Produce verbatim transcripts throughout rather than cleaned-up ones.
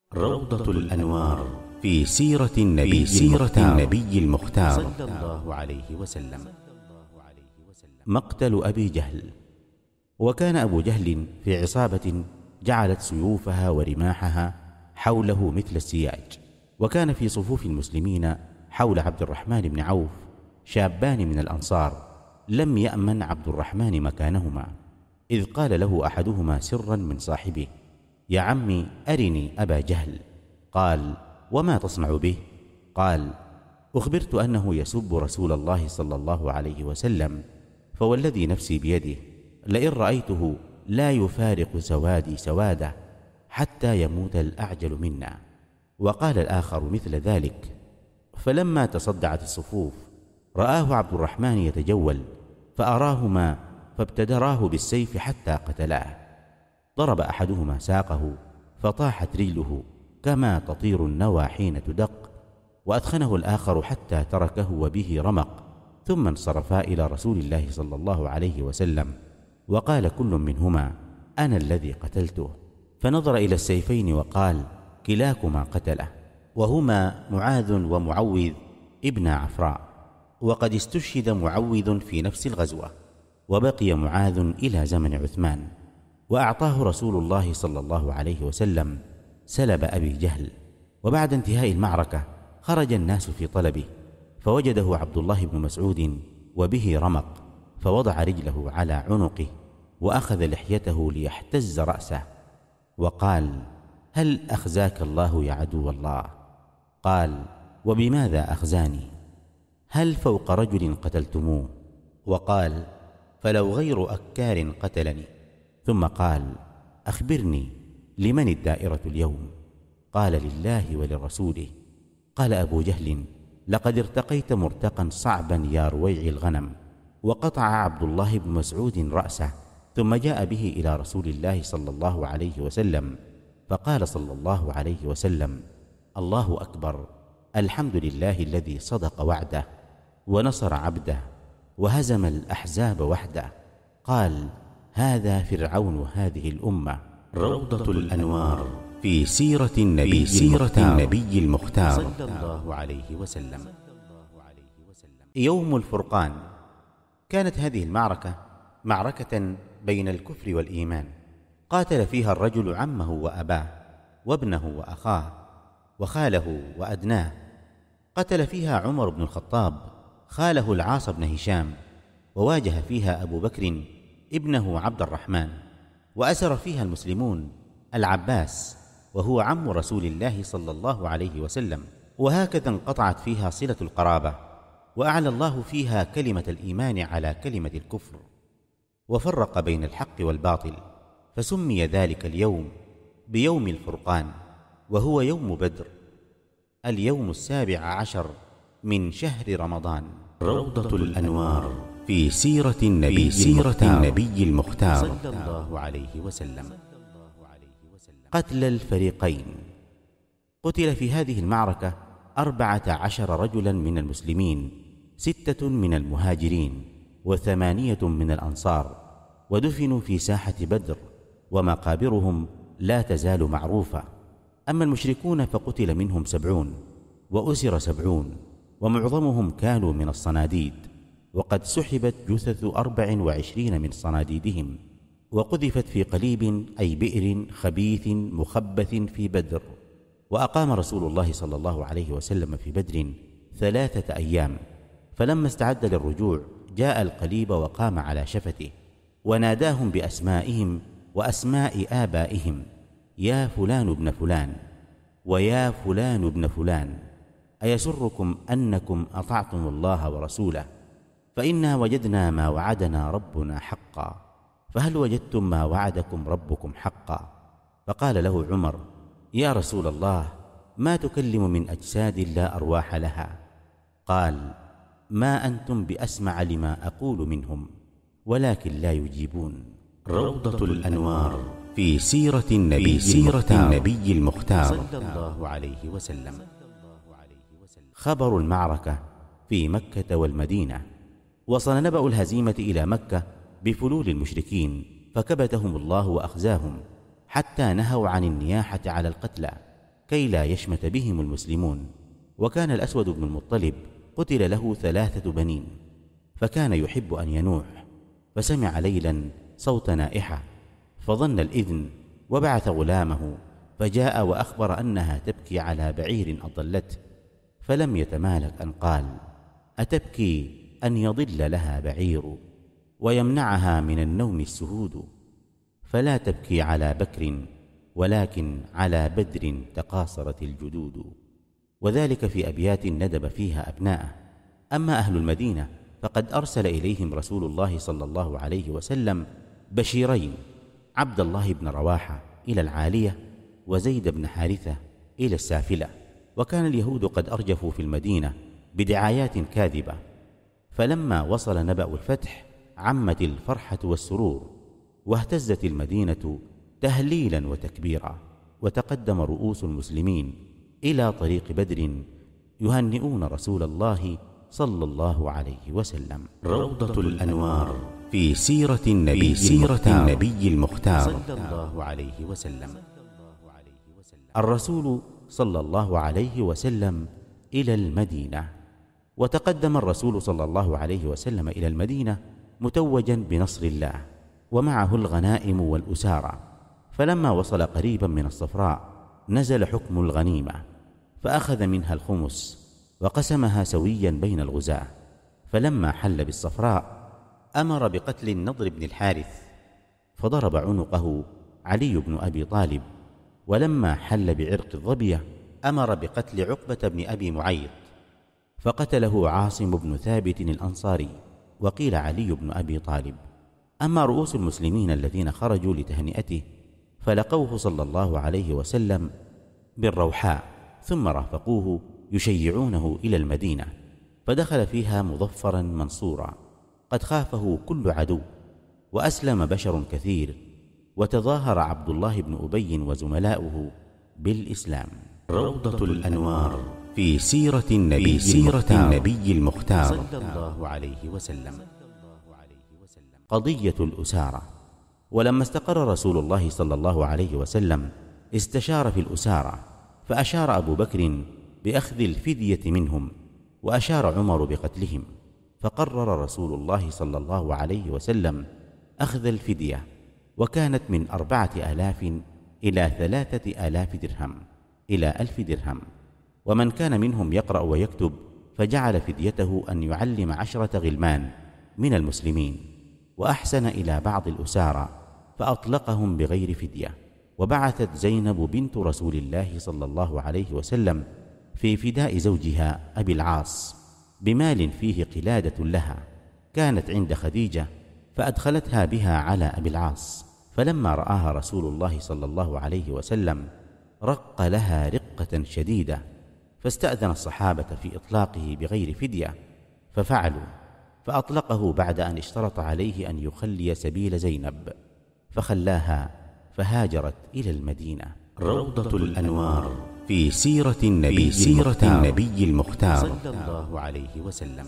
روضة الأنوار في سيرة النبي, في سيرة النبي المختار صلى الله عليه وسلم. مقتل أبي جهل. وكان أبو جهل في عصابة جعلت سيوفها ورماحها حوله مثل السياج، وكان في صفوف المسلمين حول عبد الرحمن بن عوف شابان من الأنصار لم يأمن عبد الرحمن مكانهما، إذ قال له أحدهما سرا من صاحبه: يا عمي أرني أبا جهل. قال: وما تصنع به؟ قال: أخبرت أنه يسب رسول الله صلى الله عليه وسلم، فوالذي نفسي بيده لئن رأيته لا يفارق سوادي سواده حتى يموت الأعجل منا. وقال الآخر مثل ذلك. فلما تصدعت الصفوف رآه عبد الرحمن يتجول، فأراهما فابتدراه بالسيف حتى قتلاه. ضرب أحدهما ساقه فطاحت رجله كما تطير النوى حين تدق، وأثخنه الآخر حتى تركه وبه رمق، ثم انصرفا إلى رسول الله صلى الله عليه وسلم، وقال كل منهما: أنا الذي قتلته. فنظر إلى السيفين وقال: كلاكما قتله، وهما معاذ ومعوذ ابن عفراء. وقد استشهد معوذ في نفس الغزوة، وبقي معاذ إلى زمن عثمان، وأعطاه رسول الله صلى الله عليه وسلم سلب أبي جهل. وبعد انتهاء المعركة خرج الناس في طلبه، فوجده عبد الله بن مسعود وبه رمق، فوضع رجله على عنقه وأخذ لحيته ليحتز رأسه، وقال: هل أخزاك الله يا عدو الله؟ قال: وبماذا أخزاني؟ هل فوق رجل قتلتموه؟ وقال: فلو غير أكار قتلني. ثم قال: أخبرني لمن الدائرة اليوم؟ قال: لله ولرسوله. قال أبو جهل: لقد ارتقيت مرتقا صعبا يا رويع الغنم. وقطع عبد الله بن مسعود رأسه، ثم جاء به إلى رسول الله صلى الله عليه وسلم، فقال صلى الله عليه وسلم: الله أكبر، الحمد لله الذي صدق وعده ونصر عبده وهزم الأحزاب وحده. قال: هذا فرعون هذه الأمة. روضة الأنوار في سيرة النبي, في سيرة النبي المختار صلى الله عليه وسلم. يوم الفرقان. كانت هذه المعركة معركة بين الكفر والإيمان، قاتل فيها الرجل عمه وأباه وابنه وأخاه وخاله وأدناه. قتل فيها عمر بن الخطاب خاله العاص بن هشام، وواجه فيها أبو بكر ابنه عبد الرحمن. وأسر فيها المسلمون العباس وهو عم رسول الله صلى الله عليه وسلم. وهكذا انقطعت فيها صلة القرابة، وأعلى الله فيها كلمة الإيمان على كلمة الكفر، وفرق بين الحق والباطل، فسمي ذلك اليوم بيوم الفرقان، وهو يوم بدر، اليوم السابع عشر من شهر رمضان. روضة الأنوار في سيرة النبي, في سيرة النبي المختار صلى الله عليه وسلم. قتل الفريقين. قتل في هذه المعركة أربعة عشر رجلا من المسلمين، ستة من المهاجرين وثمانية من الأنصار، ودفنوا في ساحة بدر، ومقابرهم لا تزال معروفة. أما المشركون فقتل منهم سبعون، وأسر سبعون، ومعظمهم كانوا من الصناديد، وقد سحبت جثث أربع وعشرين من صناديدهم، وقذفت في قليب أي بئر خبيث مخبث في بدر. وأقام رسول الله صلى الله عليه وسلم في بدر ثلاثة أيام، فلما استعد للرجوع جاء القليب وقام على شفته، وناداهم بأسمائهم وأسماء آبائهم: يا فلان ابن فلان، ويا فلان ابن فلان، أيسركم أنكم أطعتم الله ورسوله؟ فإنا وجدنا ما وعدنا ربنا حقا، فهل وجدتم ما وعدكم ربكم حقا؟ فقال له عمر: يا رسول الله، ما تكلم من أجساد لا أرواح لها؟ قال: ما أنتم بأسمع لما أقول منهم، ولكن لا يجيبون. روضة الأنوار في سيرة النبي, في سيرة النبي المختار صلى الله عليه وسلم. خبر المعركة في مكة والمدينة. وصل نبأ الهزيمة إلى مكة بفلول المشركين، فكبتهم الله وأخزاهم حتى نهوا عن النياحة على القتلى، كي لا يشمت بهم المسلمون. وكان الأسود بن المطلب قتل له ثلاثة بنين، فكان يحب أن ينوح، فسمع ليلا صوت نائحة فظن الإذن، وبعث غلامه فجاء وأخبر أنها تبكي على بعير أضلته، فلم يتمالك أن قال: أتبكي أن يضل لها بعير ويمنعها من النوم السهود؟ فلا تبكي على بكر ولكن على بدر تقاصرت الجدود. وذلك في أبيات ندب فيها أبناءه. أما أهل المدينة فقد أرسل إليهم رسول الله صلى الله عليه وسلم بشيرين: عبد الله بن رواحة إلى العالية، وزيد بن حارثة إلى السافلة. وكان اليهود قد أرجفوا في المدينة بدعايات كاذبة، فلما وصل نبأ الفتح عمت الفرحة والسرور، واهتزت المدينة تهليلا وتكبيرا، وتقدم رؤوس المسلمين إلى طريق بدر يهنئون رسول الله صلى الله عليه وسلم. روضة الأنوار في سيرة النبي, سيرة النبي المختار صلى الله عليه وسلم. الرسول صلى الله عليه وسلم إلى المدينة. وتقدم الرسول صلى الله عليه وسلم إلى المدينة متوجا بنصر الله، ومعه الغنائم والأسارى. فلما وصل قريبا من الصفراء نزل حكم الغنيمة، فأخذ منها الخمس وقسمها سويا بين الغزاة. فلما حل بالصفراء أمر بقتل النضر بن الحارث، فضرب عنقه علي بن أبي طالب. ولما حل بعرق الظبية أمر بقتل عقبة بن أبي معيط، فقتله عاصم بن ثابت الأنصاري، وقيل علي بن أبي طالب. أما رؤوس المسلمين الذين خرجوا لتهنئته فلقوه صلى الله عليه وسلم بالروحاء، ثم رافقوه يشيعونه إلى المدينة، فدخل فيها مظفرا منصورا قد خافه كل عدو، وأسلم بشر كثير، وتظاهر عبد الله بن أبي وزملاؤه بالإسلام. روضة الأنوار في سيرة النبي, سيرة النبي المختار صلى الله عليه وسلم. قضية الأسارة. ولما استقر رسول الله صلى الله عليه وسلم استشار في الأسارة، فأشار أبو بكر بأخذ الفدية منهم، وأشار عمر بقتلهم، فقرر رسول الله صلى الله عليه وسلم أخذ الفدية، وكانت من أربعة آلاف إلى ثلاثة آلاف درهم إلى ألف درهم. ومن كان منهم يقرأ ويكتب فجعل فديته أن يعلم عشرة غلمان من المسلمين، وأحسن إلى بعض الأسارى فأطلقهم بغير فدية. وبعثت زينب بنت رسول الله صلى الله عليه وسلم في فداء زوجها أبي العاص بمال فيه قلادة لها كانت عند خديجة، فأدخلتها بها على أبي العاص. فلما رآها رسول الله صلى الله عليه وسلم رق لها رقة شديدة، فاستأذن الصحابة في إطلاقه بغير فدية، ففعلوا، فأطلقه بعد أن اشترط عليه أن يخلي سبيل زينب، فخلاها فهاجرت إلى المدينة. روضة الأنوار في سيرة النبي, سيرة النبي المختار صلى الله عليه وسلم.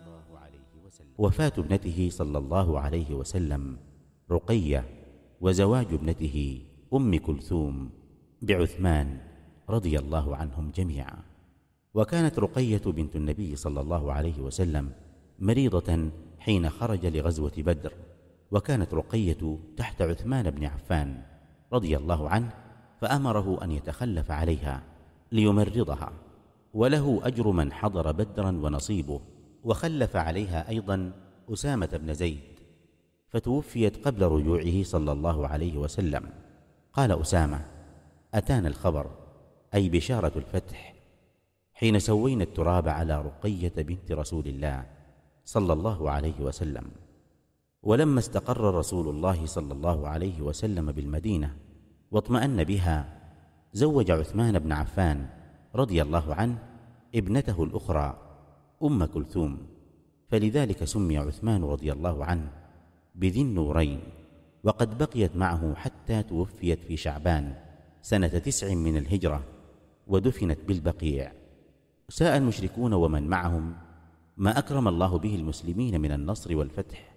وفاة ابنته صلى الله عليه وسلم رقية، وزواج ابنته أم كلثوم بعثمان رضي الله عنهم جميعا. وكانت رقية بنت النبي صلى الله عليه وسلم مريضة حين خرج لغزوة بدر، وكانت رقية تحت عثمان بن عفان رضي الله عنه، فأمره أن يتخلف عليها ليمرضها، وله أجر من حضر بدرا ونصيبه. وخلف عليها أيضا أسامة بن زيد، فتوفيت قبل رجوعه صلى الله عليه وسلم. قال أسامة: أتانا الخبر، أي بشارة الفتح، حين سوينا التراب على رقية بنت رسول الله صلى الله عليه وسلم. ولما استقر رسول الله صلى الله عليه وسلم بالمدينة واطمأن بها، زوج عثمان بن عفان رضي الله عنه ابنته الأخرى أم كلثوم، فلذلك سمي عثمان رضي الله عنه بذي النورين. وقد بقيت معه حتى توفيت في شعبان سنة تسع من الهجرة، ودفنت بالبقيع. ساء المشركون ومن معهم ما أكرم الله به المسلمين من النصر والفتح،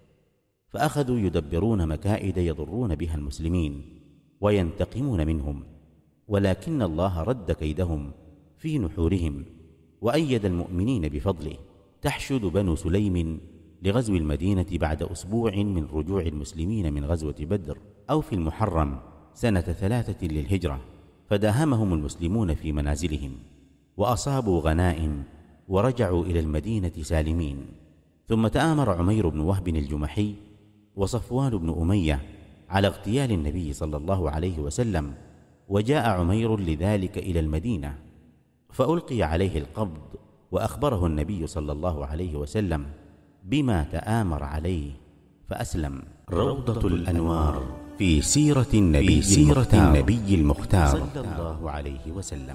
فأخذوا يدبرون مكائد يضرون بها المسلمين وينتقمون منهم، ولكن الله رد كيدهم في نحورهم وأيد المؤمنين بفضله. تحشد بنو سليم لغزو المدينة بعد أسبوع من رجوع المسلمين من غزوة بدر، أو في المحرم سنة ثلاثة للهجرة، فداهمهم المسلمون في منازلهم وأصابوا غنائم ورجعوا إلى المدينة سالمين. ثم تآمر عمير بن وهب الجمحي وصفوان بن أمية على اغتيال النبي صلى الله عليه وسلم، وجاء عمير لذلك إلى المدينة فألقي عليه القبض، وأخبره النبي صلى الله عليه وسلم بما تآمر عليه فأسلم. روضة الأنوار في سيرة النبي, سيرة النبي المختار صلى الله عليه وسلم.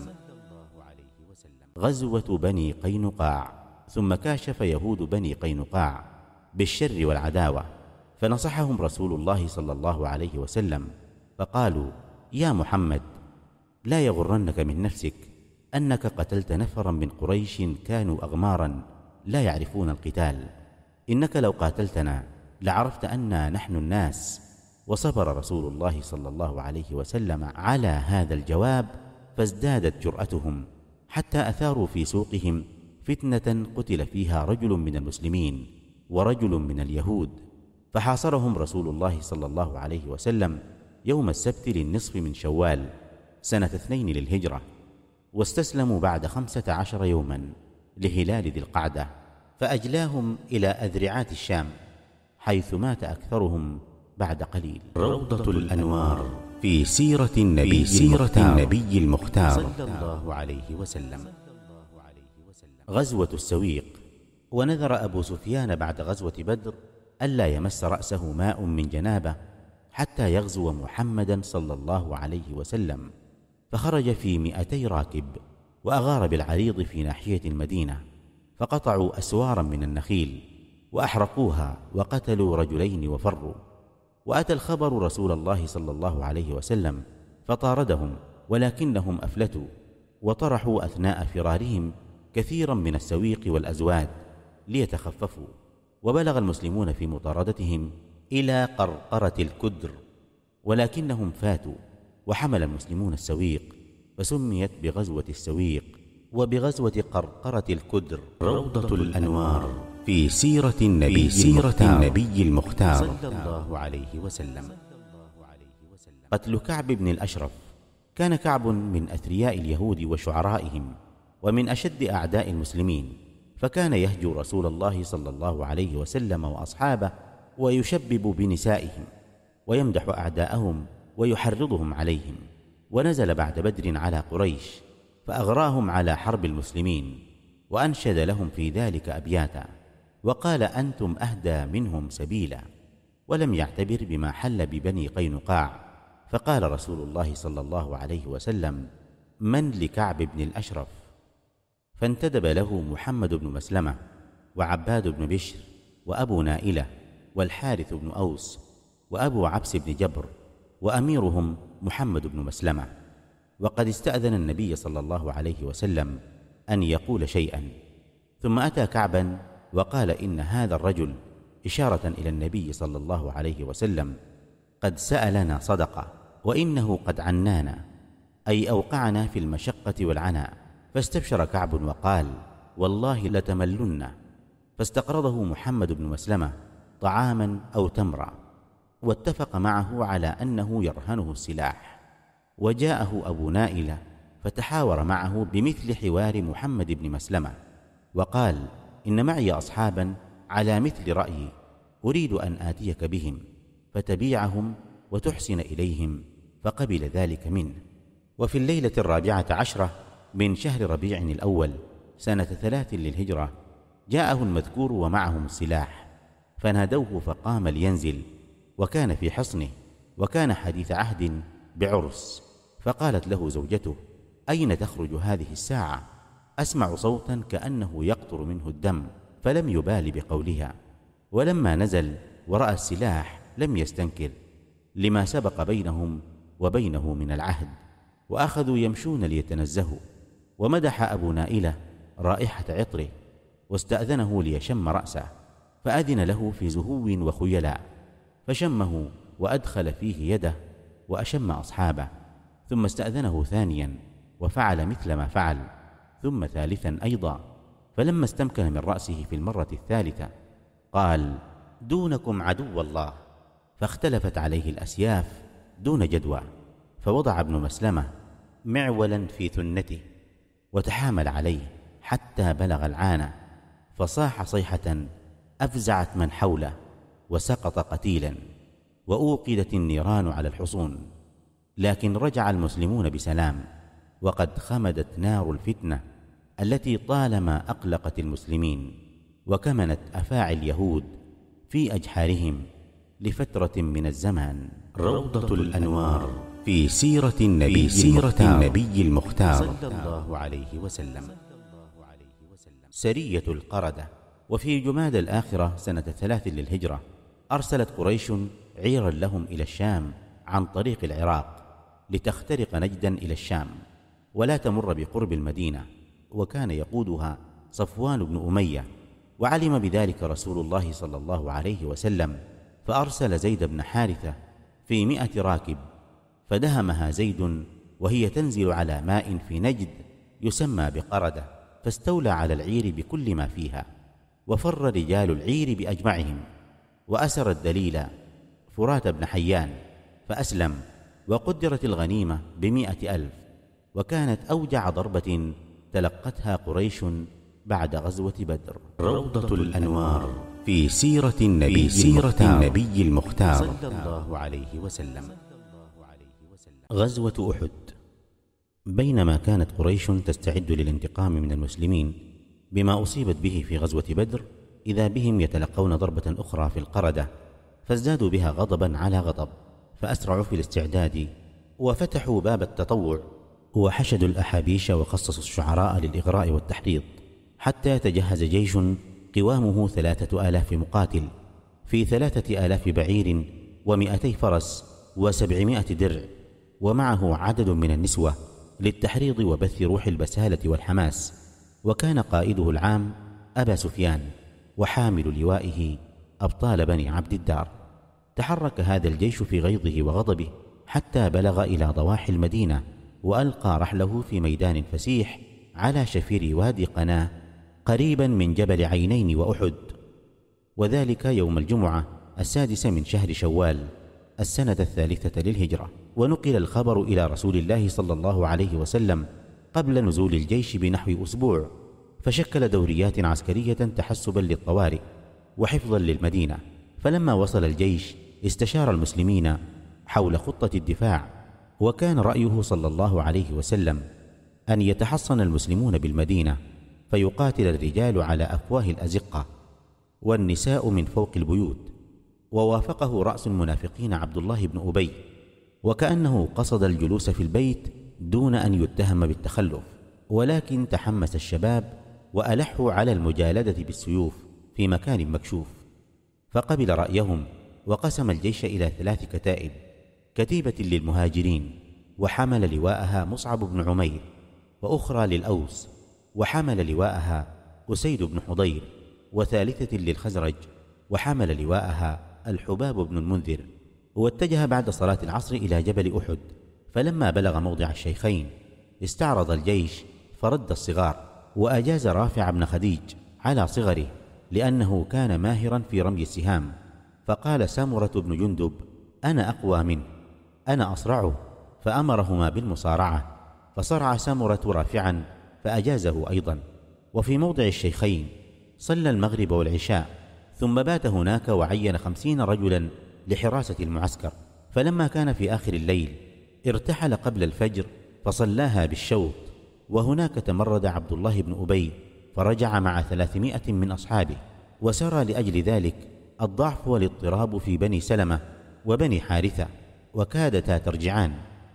غزوة بني قينقاع. ثم كاشف يهود بني قينقاع بالشر والعداوة، فنصحهم رسول الله صلى الله عليه وسلم فقالوا: يا محمد، لا يغرنك من نفسك أنك قتلت نفرا من قريش كانوا أغمارا لا يعرفون القتال، إنك لو قاتلتنا لعرفت أننا نحن الناس. وصبر رسول الله صلى الله عليه وسلم على هذا الجواب، فازدادت جرأتهم حتى أثاروا في سوقهم فتنة قتل فيها رجل من المسلمين ورجل من اليهود، فحاصرهم رسول الله صلى الله عليه وسلم يوم السبت للنصف من شوال سنة اثنين للهجرة، واستسلموا بعد خمسة عشر يوما لهلال ذي القعدة، فأجلاهم إلى أذرعات الشام، حيث مات أكثرهم بعد قليل. روضة الأنوار في سيرة النبي, سيرة النبي المختار صلى الله عليه وسلم. غزوة السويق. ونذر أبو سفيان بعد غزوة بدر ألا يمس رأسه ماء من جنابه حتى يغزو محمدا صلى الله عليه وسلم، فخرج في مئتي راكب وأغار بالعريض في ناحية المدينة، فقطعوا أسوارا من النخيل وأحرقوها وقتلوا رجلين وفروا. وأتى الخبر رسول الله صلى الله عليه وسلم فطاردهم، ولكنهم أفلتوا وطرحوا أثناء فرارهم كثيرا من السويق والأزواد ليتخففوا، وبلغ المسلمون في مطاردتهم إلى قرقرة الكدر، ولكنهم فاتوا وحمل المسلمون السويق، فسميت بغزوة السويق وبغزوة قرقرة الكدر. روضة الأنوار في سيرة النبي, سيرة النبي المختار صلى الله عليه وسلم. قتل كعب بن الأشرف. كان كعب من أثرياء اليهود وشعرائهم، ومن أشد أعداء المسلمين، فكان يهجو رسول الله صلى الله عليه وسلم وأصحابه ويشبب بنسائهم ويمدح أعداءهم ويحرضهم عليهم. ونزل بعد بدر على قريش فأغراهم على حرب المسلمين، وأنشد لهم في ذلك أبياتا، وقال: أنتم أهدى منهم سبيلا. ولم يعتبر بما حل ببني قينقاع، فقال رسول الله صلى الله عليه وسلم: من لكعب بن الأشرف؟ فانتدب له محمد بن مسلمة وعباد بن بشر وأبو نائلة والحارث بن أوس وأبو عبس بن جبر، وأميرهم محمد بن مسلمة. وقد استأذن النبي صلى الله عليه وسلم أن يقول شيئا، ثم أتى كعبا وقال: إن هذا الرجل، إشارة إلى النبي صلى الله عليه وسلم، قد سألنا صدقة، وإنه قد عنانا، أي أوقعنا في المشقة والعناء. فاستبشر كعب وقال: والله لتملن. فاستقرضه محمد بن مسلمة طعاما أو تمرا، واتفق معه على أنه يرهنه السلاح. وجاءه أبو نائلة فتحاور معه بمثل حوار محمد بن مسلمة، وقال: إن معي أصحابا على مثل رأيي، أريد أن آتيك بهم فتبيعهم وتحسن إليهم، فقبل ذلك منه. وفي الليلة الرابعة عشرة من شهر ربيع الأول سنة ثلاث للهجرة جاءه المذكور ومعهم السلاح، فنادوه فقام لينزل، وكان في حصنه، وكان حديث عهد بعرس. فقالت له زوجته: أين تخرج هذه الساعة؟ أسمع صوتا كأنه يقطر منه الدم. فلم يبال بقولها، ولما نزل ورأى السلاح لم يستنكر لما سبق بينهم وبينه من العهد، وأخذوا يمشون ليتنزهوا. ومدح أبو نائلة رائحة عطره، واستأذنه ليشم رأسه، فأذن له في زهو وخيلاء، فشمه وأدخل فيه يده وأشم أصحابه، ثم استأذنه ثانيا وفعل مثل ما فعل، ثم ثالثا أيضا. فلما استمكن من رأسه في المرة الثالثة قال: دونكم عدو الله. فاختلفت عليه الأسياف دون جدوى، فوضع ابن مسلمة معولا في ثنته وتحامل عليه حتى بلغ العانة، فصاح صيحة أفزعت من حوله وسقط قتيلا، وأوقدت النيران على الحصون. لكن رجع المسلمون بسلام، وقد خمدت نار الفتنة التي طالما أقلقت المسلمين وكمنت أفاعي اليهود في أجحارهم لفترة من الزمان. روضة الأنوار في سيرة النبي, سيرة النبي المختار صلى الله عليه وسلم. سرية القردة. وفي جماد الآخرة سنة ثلاث للهجرة أرسلت قريش عيرا لهم إلى الشام عن طريق العراق لتخترق نجدا إلى الشام ولا تمر بقرب المدينة، وكان يقودها صفوان بن أمية، وعلم بذلك رسول الله صلى الله عليه وسلم، فأرسل زيد بن حارثة في مئة راكب، فدهمها زيد وهي تنزل على ماء في نجد يسمى بقردة، فاستولى على العير بكل ما فيها، وفر رجال العير بأجمعهم، وأسر الدليل فرات بن حيان فأسلم، وقدرت الغنيمة بمئة ألف، وكانت أوجع ضربة تلقتها قريش بعد غزوة بدر. روضة الأنوار في سيرة النبي, سيرة النبي المختار صلى الله عليه وسلم. غزوة أحد. بينما كانت قريش تستعد للانتقام من المسلمين بما أصيبت به في غزوة بدر، إذا بهم يتلقون ضربة أخرى في القردة، فازدادوا بها غضبا على غضب، فأسرعوا في الاستعداد وفتحوا باب التطوع، وحشدوا الأحابيش وخصصوا الشعراء للإغراء والتحريض، حتى يتجهز جيش قوامه ثلاثة آلاف مقاتل في ثلاثة آلاف بعير ومئتي فرس وسبعمائة درع، ومعه عدد من النسوة للتحريض وبث روح البسالة والحماس. وكان قائده العام أبا سفيان، وحامل لوائه أبطال بني عبد الدار. تحرك هذا الجيش في غيظه وغضبه حتى بلغ إلى ضواحي المدينة، وألقى رحله في ميدان فسيح على شفير وادي قناه قريبا من جبل عينين وأحد، وذلك يوم الجمعة السادس من شهر شوال السنة الثالثة للهجرة. ونقل الخبر إلى رسول الله صلى الله عليه وسلم قبل نزول الجيش بنحو أسبوع، فشكل دوريات عسكرية تحسبا للطوارئ وحفظا للمدينة. فلما وصل الجيش استشار المسلمين حول خطة الدفاع، وكان رأيه صلى الله عليه وسلم أن يتحصن المسلمون بالمدينة، فيقاتل الرجال على أفواه الأزقة والنساء من فوق البيوت. ووافقه رأس المنافقين عبد الله بن أبي، وكأنه قصد الجلوس في البيت دون أن يتهم بالتخلف، ولكن تحمس الشباب وألحوا على المجالدة بالسيوف في مكان مكشوف، فقبل رأيهم وقسم الجيش إلى ثلاث كتائب: كتيبة للمهاجرين وحمل لواءها مصعب بن عمير، وأخرى للأوس وحمل لواءها أسيد بن حضير، وثالثة للخزرج وحمل لواءها الحباب بن المنذر. واتجه بعد صلاة العصر إلى جبل أحد، فلما بلغ موضع الشيخين استعرض الجيش فرد الصغار، وأجاز رافع بن خديج على صغره لأنه كان ماهرا في رمي السهام، فقال سامرة بن جندب: أنا أقوى منه، أنا أصرعه، فأمرهما بالمصارعة، فصرع سامرة رافعا فأجازه أيضا. وفي موضع الشيخين صلى المغرب والعشاء، ثم بات هناك وعين خمسين رجلا لحراسة المعسكر. فلما كان في آخر الليل ارتحل قبل الفجر فصلاها بالشوط، وهناك تمرد عبد الله بن أبي فرجع مع ثلاثمائة من أصحابه، وسرى لأجل ذلك الضعف والاضطراب في بني سلمة وبني حارثة، وكادتا ترجعان،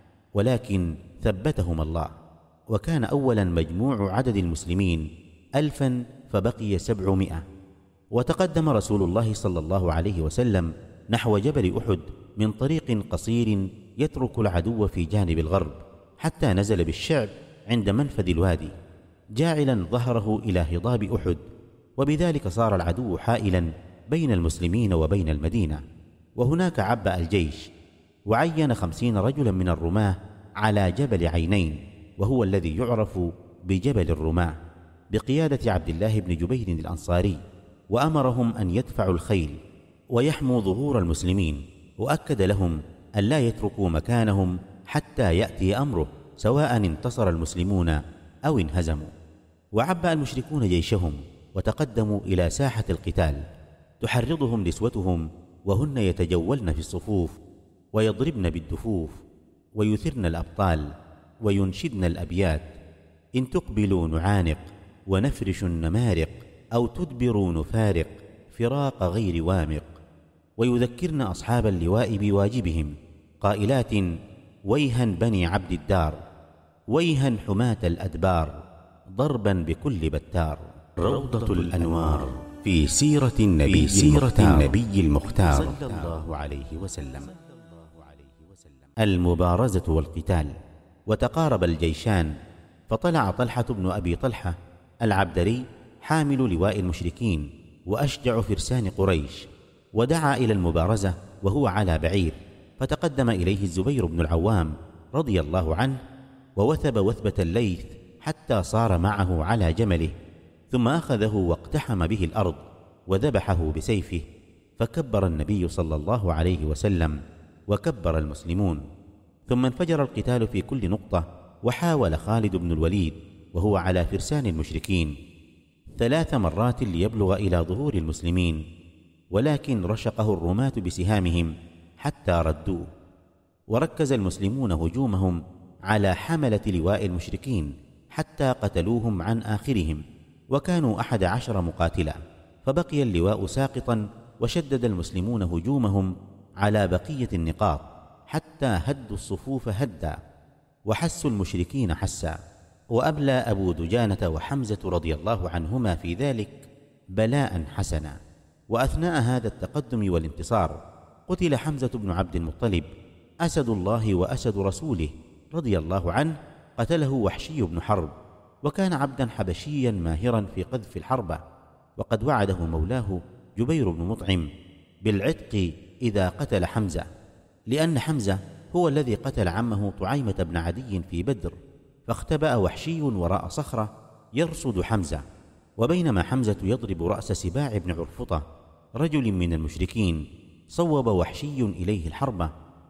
ولكن ثبتهما الله. وكان أولا مجموع عدد المسلمين ألفا فبقي سبعمائة. وتقدم رسول الله صلى الله عليه وسلم نحو جبل أحد من طريق قصير يترك العدو في جانب الغرب، حتى نزل بالشعب عند منفذ الوادي، جاعلا ظهره إلى هضاب أحد، وبذلك صار العدو حائلا بين المسلمين وبين المدينة. وهناك عبأ الجيش، وعين خمسين رجلا من الرماة على جبل عينين، وهو الذي يعرف بجبل الرماة، بقيادة عبد الله بن جبير الأنصاري، وأمرهم أن يدفعوا الخيل ويحموا ظهور المسلمين، وأكد لهم أن لا يتركوا مكانهم حتى يأتي أمره، سواء انتصر المسلمون أو انهزموا. وعبأ المشركون جيشهم وتقدموا إلى ساحة القتال، تحرضهم نسوتهم وهن يتجولن في الصفوف ويضربن بالدفوف ويثرن الأبطال وينشدن الأبيات: إن تقبلوا نعانق ونفرش النمارق، أو تدبروا نفارق فراق غير وامق. ويذكرن أصحاب اللواء بواجبهم قائلات: ويها بني عبد الدار، ويها حماة الأدبار، ضربا بكل بتار. روضة الأنوار في سيرة النبي, في سيرة النبي المختار صلى الله عليه وسلم. المبارزة والقتال. وتقارب الجيشان، فطلع طلحة بن أبي طلحة العبدري حامل لواء المشركين وأشجع فرسان قريش، ودعا إلى المبارزة وهو على بعير، فتقدم إليه الزبير بن العوام رضي الله عنه، ووثب وثبة الليث حتى صار معه على جمله، ثم أخذه واقتحم به الأرض وذبحه بسيفه، فكبر النبي صلى الله عليه وسلم وكبر المسلمون، ثم انفجر القتال في كل نقطة. وحاول خالد بن الوليد وهو على فرسان المشركين ثلاث مرات ليبلغ إلى ظهور المسلمين، ولكن رشقه الرماة بسهامهم حتى ردوه. وركز المسلمون هجومهم على حملة لواء المشركين حتى قتلوهم عن آخرهم، وكانوا أحد عشر مقاتلا، فبقي اللواء ساقطا، وشدد المسلمون هجومهم على بقية النقاط حتى هدوا الصفوف هدا، وحسوا المشركين حسا. وأبلى أبو دجانة وحمزة رضي الله عنهما في ذلك بلاء حسنا. وأثناء هذا التقدم والانتصار قتل حمزة بن عبد المطلب أسد الله وأسد رسوله رضي الله عنه، قتله وحشي بن حرب، وكان عبدا حبشيا ماهرا في قذف الحربة، وقد وعده مولاه جبير بن مطعم بالعتق إذا قتل حمزة، لأن حمزة هو الذي قتل عمه طعيمة بن عدي في بدر. فاختبأ وحشي وراء صخرة يرصد حمزة، وبينما حمزة يضرب رأس سباع بن عرفطة رجل من المشركين، صوب وحشي إليه الحربة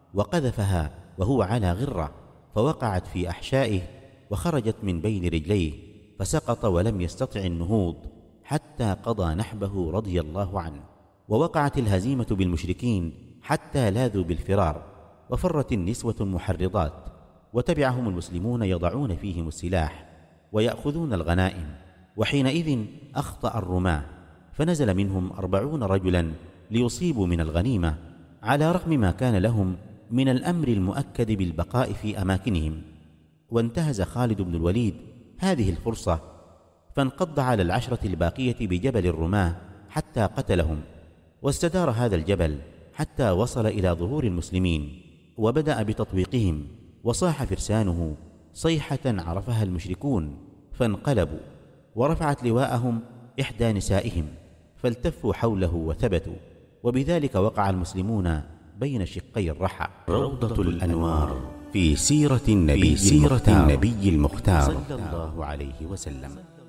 وقذفها وهو على غرة، فوقعت في أحشائه وخرجت من بين رجليه، فسقط ولم يستطع النهوض حتى قضى نحبه رضي الله عنه. ووقعت الهزيمة بالمشركين حتى لاذوا بالفرار، وفرت النسوة المحرضات، وتبعهم المسلمون يضعون فيهم السلاح ويأخذون الغنائم. وحينئذ أخطأ الرماة، فنزل منهم أربعون رجلا ليصيبوا من الغنيمة، على رغم ما كان لهم من الأمر المؤكد بالبقاء في أماكنهم. وانتهز خالد بن الوليد هذه الفرصة، فانقض على العشرة الباقية بجبل الرماة حتى قتلهم، واستدار هذا الجبل حتى وصل إلى ظهور المسلمين، وبدأ بتطويقهم، وصاح فرسانه صيحة عرفها المشركون، فانقلبوا، ورفعت لواءهم إحدى نسائهم، فالتفوا حوله وثبتوا، وبذلك وقع المسلمون بين شقي الرحى. روضة الأنوار في سيرة النبي, في سيرة النبي المختار صلى الله عليه وسلم.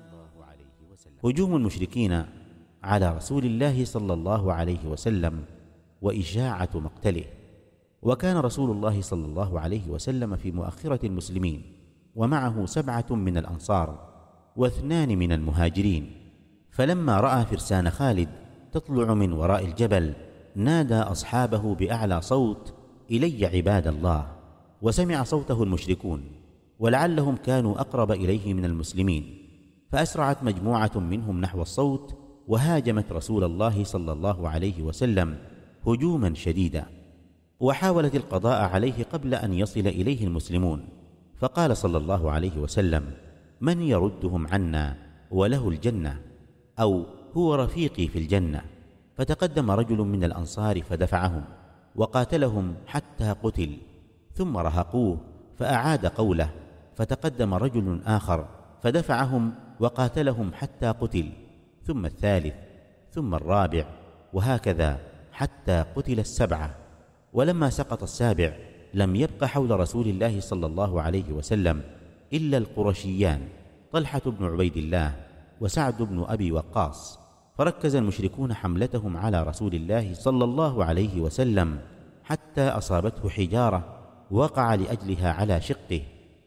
هجوم المشركين على رسول الله صلى الله عليه وسلم وإشاعة مقتله. وكان رسول الله صلى الله عليه وسلم في مؤخرة المسلمين، ومعه سبعة من الأنصار واثنان من المهاجرين، فلما رأى فرسان خالد تطلع من وراء الجبل نادى أصحابه بأعلى صوت: إلي عباد الله. وسمع صوته المشركون، ولعلهم كانوا أقرب إليه من المسلمين، فأسرعت مجموعة منهم نحو الصوت، وهاجمت رسول الله صلى الله عليه وسلم هجوما شديدا، وحاولت القضاء عليه قبل أن يصل إليه المسلمون. فقال صلى الله عليه وسلم: من يردهم عنا وله الجنة، أو هو رفيقي في الجنة؟ فتقدم رجل من الأنصار فدفعهم وقاتلهم حتى قتل، ثم رهقوه فأعاد قوله، فتقدم رجل آخر فدفعهم وقاتلهم حتى قتل، ثم الثالث، ثم الرابع، وهكذا حتى قتل السبعة. ولما سقط السابع لم يبق حول رسول الله صلى الله عليه وسلم إلا القرشيان طلحة بن عبيد الله وسعد بن أبي وقاص، فركز المشركون حملتهم على رسول الله صلى الله عليه وسلم حتى أصابته حجارة وقع لأجلها على شقه،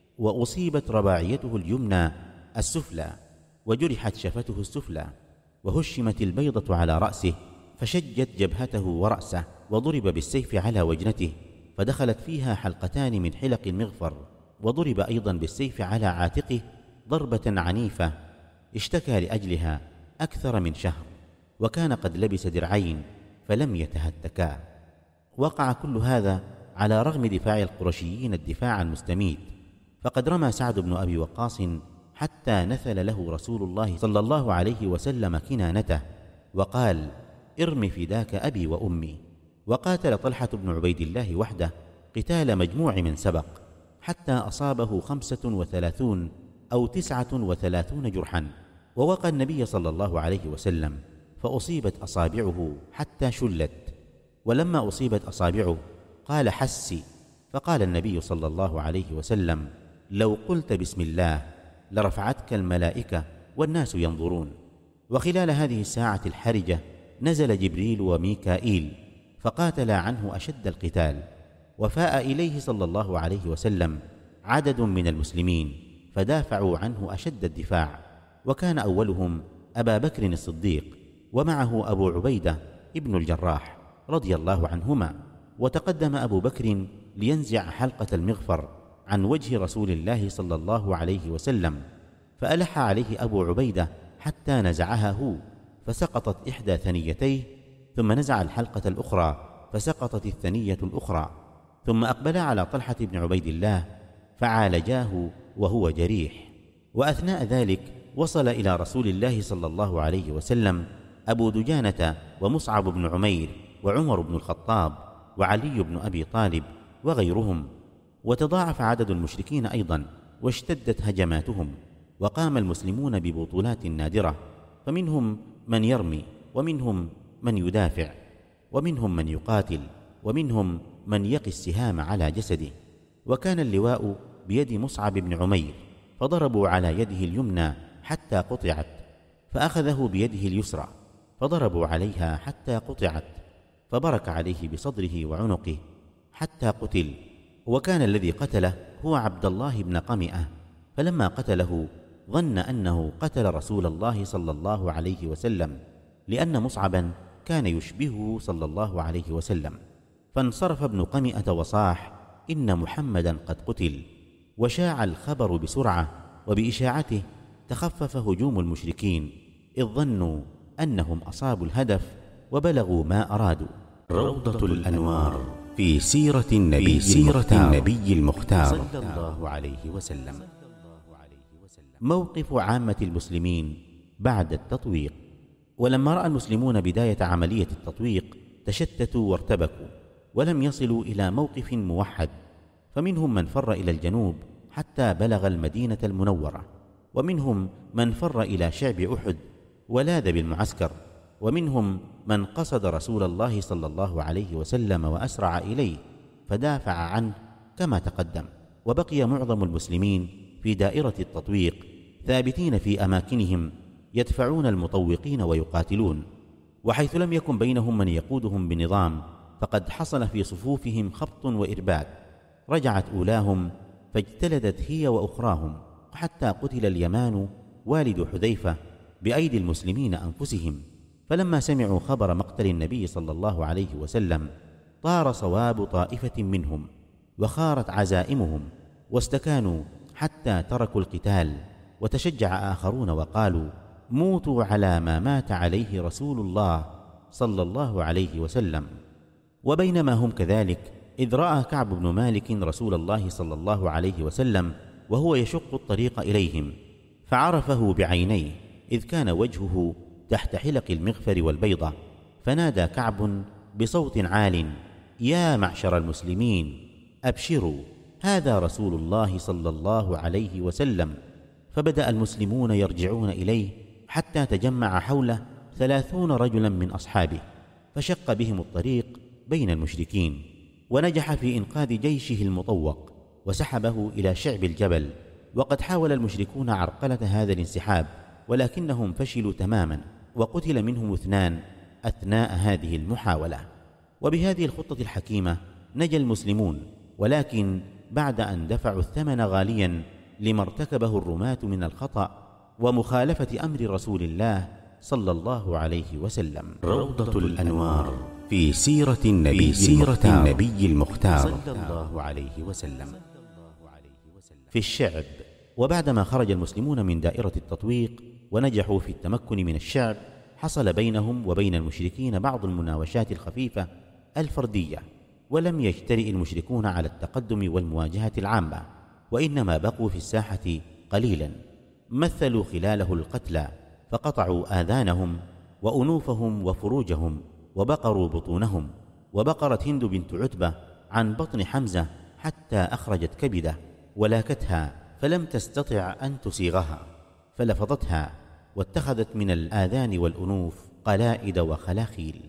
وأصيبت رباعيته اليمنى السفلى، وجرحت شفته السفلى، وهشمت البيضة على رأسه، فشجت جبهته ورأسه، وضرب بالسيف على وجنته فدخلت فيها حلقتان من حلق المغفر، وضرب أيضا بالسيف على عاتقه ضربة عنيفة اشتكى لأجلها أكثر من شهر، وكان قد لبس درعين فلم يتهتكا. وقع كل هذا على رغم دفاع القرشيين الدفاع المستميت، فقد رمى سعد بن أبي وقاص حتى نثل له رسول الله صلى الله عليه وسلم كنانته وقال: ارم فداك أبي وأمي. وقاتل طلحة بن عبيد الله وحده قتال مجموع من سبق حتى أصابه خمسة وثلاثون أو تسعة وثلاثون جرحا، ووقى النبي صلى الله عليه وسلم فأصيبت أصابعه حتى شلت، ولما أصيبت أصابعه قال: حسي. فقال النبي صلى الله عليه وسلم: لو قلت بسم الله لرفعتك الملائكة والناس ينظرون. وخلال هذه الساعة الحرجة نزل جبريل وميكائيل فقاتلا عنه أشد القتال، وفاء إليه صلى الله عليه وسلم عدد من المسلمين فدافعوا عنه أشد الدفاع، وكان أولهم أبا بكر الصديق، ومعه أبو عبيدة ابن الجراح رضي الله عنهما. وتقدم أبو بكر لينزع حلقة المغفر عن وجه رسول الله صلى الله عليه وسلم، فألح عليه أبو عبيدة حتى نزعها هو، فسقطت إحدى ثنيتيه، ثم نزع الحلقة الأخرى فسقطت الثنية الأخرى، ثم أقبل على طلحة بن عبيد الله فعالجاه وهو جريح. وأثناء ذلك وصل إلى رسول الله صلى الله عليه وسلم أبو دجانة ومصعب بن عمير وعمر بن الخطاب وعلي بن أبي طالب وغيرهم، وتضاعف عدد المشركين أيضا واشتدت هجماتهم، وقام المسلمون ببطولات نادرة، فمنهم من يرمي، ومنهم من يدافع، ومنهم من يقاتل، ومنهم من يقي السهام على جسده. وكان اللواء بيد مصعب بن عمير، فضربوا على يده اليمنى حتى قطعت، فأخذه بيده اليسرى فضربوا عليها حتى قطعت، فبرك عليه بصدره وعنقه حتى قتل. وكان الذي قتله هو عبد الله بن قمئة، فلما قتله ظن أنه قتل رسول الله صلى الله عليه وسلم، لأن مصعبا كان يشبهه صلى الله عليه وسلم، فانصرف ابن قمئة وصاح: إن محمدا قد قتل. وشاع الخبر بسرعة، وبإشاعته تخفف هجوم المشركين، إذ ظنوا أنهم أصابوا الهدف وبلغوا ما أرادوا. روضة الأنوار في سيرة النبي, سيرة النبي المختار صلى الله عليه وسلم. موقف عامة المسلمين بعد التطويق. ولما رأى المسلمون بداية عملية التطويق تشتتوا وارتبكوا، ولم يصلوا إلى موقف موحد، فمنهم من فر إلى الجنوب حتى بلغ المدينة المنورة، ومنهم من فر إلى شعب أحد ولاذ بالمعسكر، ومنهم من قصد رسول الله صلى الله عليه وسلم وأسرع إليه فدافع عنه كما تقدم. وبقي معظم المسلمين في دائرة التطويق ثابتين في أماكنهم يدفعون المطوقين ويقاتلون، وحيث لم يكن بينهم من يقودهم بنظام فقد حصل في صفوفهم خبط وإرباك. رجعت أولاهم فاجتلدت هي وأخراهم، حتى قتل اليمان والد حذيفة بأيدي المسلمين أنفسهم. فلما سمعوا خبر مقتل النبي صلى الله عليه وسلم طار صواب طائفة منهم وخارت عزائمهم واستكانوا حتى تركوا القتال، وتشجع آخرون وقالوا: موتوا على ما مات عليه رسول الله صلى الله عليه وسلم. وبينما هم كذلك إذ رأى كعب بن مالك رسول الله صلى الله عليه وسلم وهو يشق الطريق إليهم، فعرفه بعينيه، إذ كان وجهه تحت حلق المغفر والبيضة، فنادى كعب بصوت عال: يا معشر المسلمين أبشروا، هذا رسول الله صلى الله عليه وسلم. فبدأ المسلمون يرجعون إليه حتى تجمع حوله ثلاثون رجلا من أصحابه، فشق بهم الطريق بين المشركين، ونجح في إنقاذ جيشه المطوق وسحبه إلى شعب الجبل. وقد حاول المشركون عرقلة هذا الانسحاب ولكنهم فشلوا تماما، وقتل منهم اثنان أثناء هذه المحاولة. وبهذه الخطة الحكيمة نجا المسلمون، ولكن بعد أن دفعوا الثمن غاليا لما ارتكبه الرماة من الخطأ ومخالفة أمر رسول الله صلى الله عليه وسلم. روضة الأنوار في سيرة النبي, سيرة النبي المختار صلى الله عليه وسلم. في الشعب. وبعدما خرج المسلمون من دائرة التطويق ونجحوا في التمكن من الشعب، حصل بينهم وبين المشركين بعض المناوشات الخفيفة الفردية، ولم يجترئ المشركون على التقدم والمواجهة العامة، وإنما بقوا في الساحة قليلا، مثلوا خلاله القتلى، فقطعوا آذانهم وأنوفهم وفروجهم، وبقروا بطونهم. وبقرت هند بنت عتبة عن بطن حمزة حتى أخرجت كبده ولاكتها، فلم تستطع أن تسيغها، فلفظتها واتخذت من الآذان والأنوف قلائد وخلاخيل.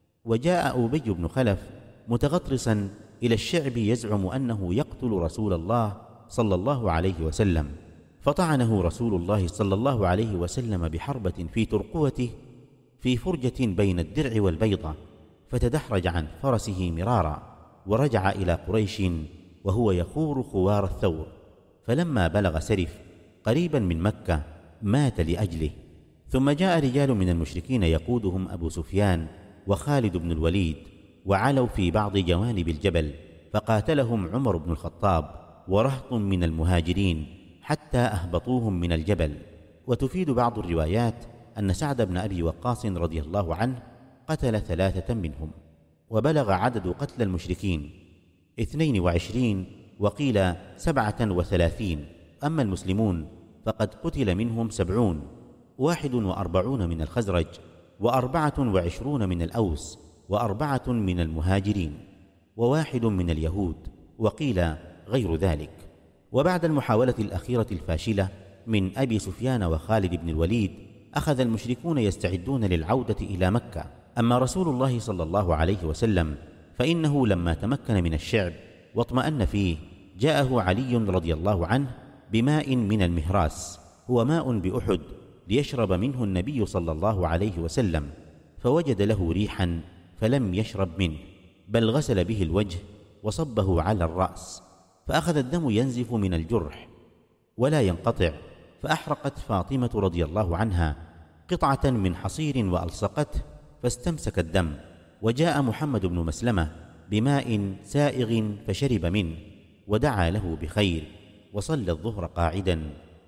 وجاء أبي بن خلف متغطرسا إلى الشعب يزعم أنه يقتل رسول الله صلى الله عليه وسلم، فطعنه رسول الله صلى الله عليه وسلم بحربة في ترقوته في فرجة بين الدرع والبيضة، فتدحرج عن فرسه مرارا، ورجع إلى قريش وهو يخور خوار الثور. فلما بلغ سرف قريبا من مكة مات لأجله. ثم جاء رجال من المشركين يقودهم أبو سفيان وخالد بن الوليد، وعلوا في بعض جوانب الجبل، فقاتلهم عمر بن الخطاب ورهط من المهاجرين حتى أهبطوهم من الجبل. وتفيد بعض الروايات أن سعد بن أبي وقاص رضي الله عنه قتل ثلاثة منهم. وبلغ عدد قتل المشركين اثنين وعشرين، وقيل سبعة وثلاثين. أما المسلمون فقد قتل منهم سبعون، واحد وأربعون من الخزرج، وأربعة وعشرون من الأوس، وأربعة من المهاجرين، وواحد من اليهود، وقيل غير ذلك. وبعد المحاولة الأخيرة الفاشلة من أبي سفيان وخالد بن الوليد، أخذ المشركون يستعدون للعودة إلى مكة. أما رسول الله صلى الله عليه وسلم فإنه لما تمكن من الشعب واطمأن فيه، جاءه علي رضي الله عنه بماء من المهراس، هو ماء بأحد، ليشرب منه النبي صلى الله عليه وسلم، فوجد له ريحا فلم يشرب منه، بل غسل به الوجه وصبه على الرأس، فأخذ الدم ينزف من الجرح ولا ينقطع، فأحرقت فاطمة رضي الله عنها قطعة من حصير وألصقته فاستمسك الدم. وجاء محمد بن مسلمة بماء سائغ فشرب منه، ودعا له بخير، وصلى الظهر قاعدا،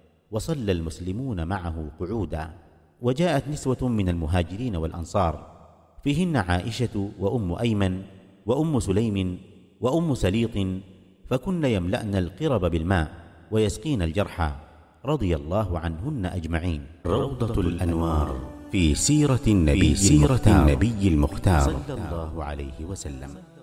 وصلى المسلمون معه قعودا. وجاءت نسوة من المهاجرين والأنصار، فيهن عائشة وأم أيمن وأم سليم وأم سليط، فكن يملأن القرب بالماء ويسقين الجرحى، رضي الله عنهن أجمعين. روضة الأنوار في سيرة النبي, سيرة النبي المختار صلى الله عليه وسلم.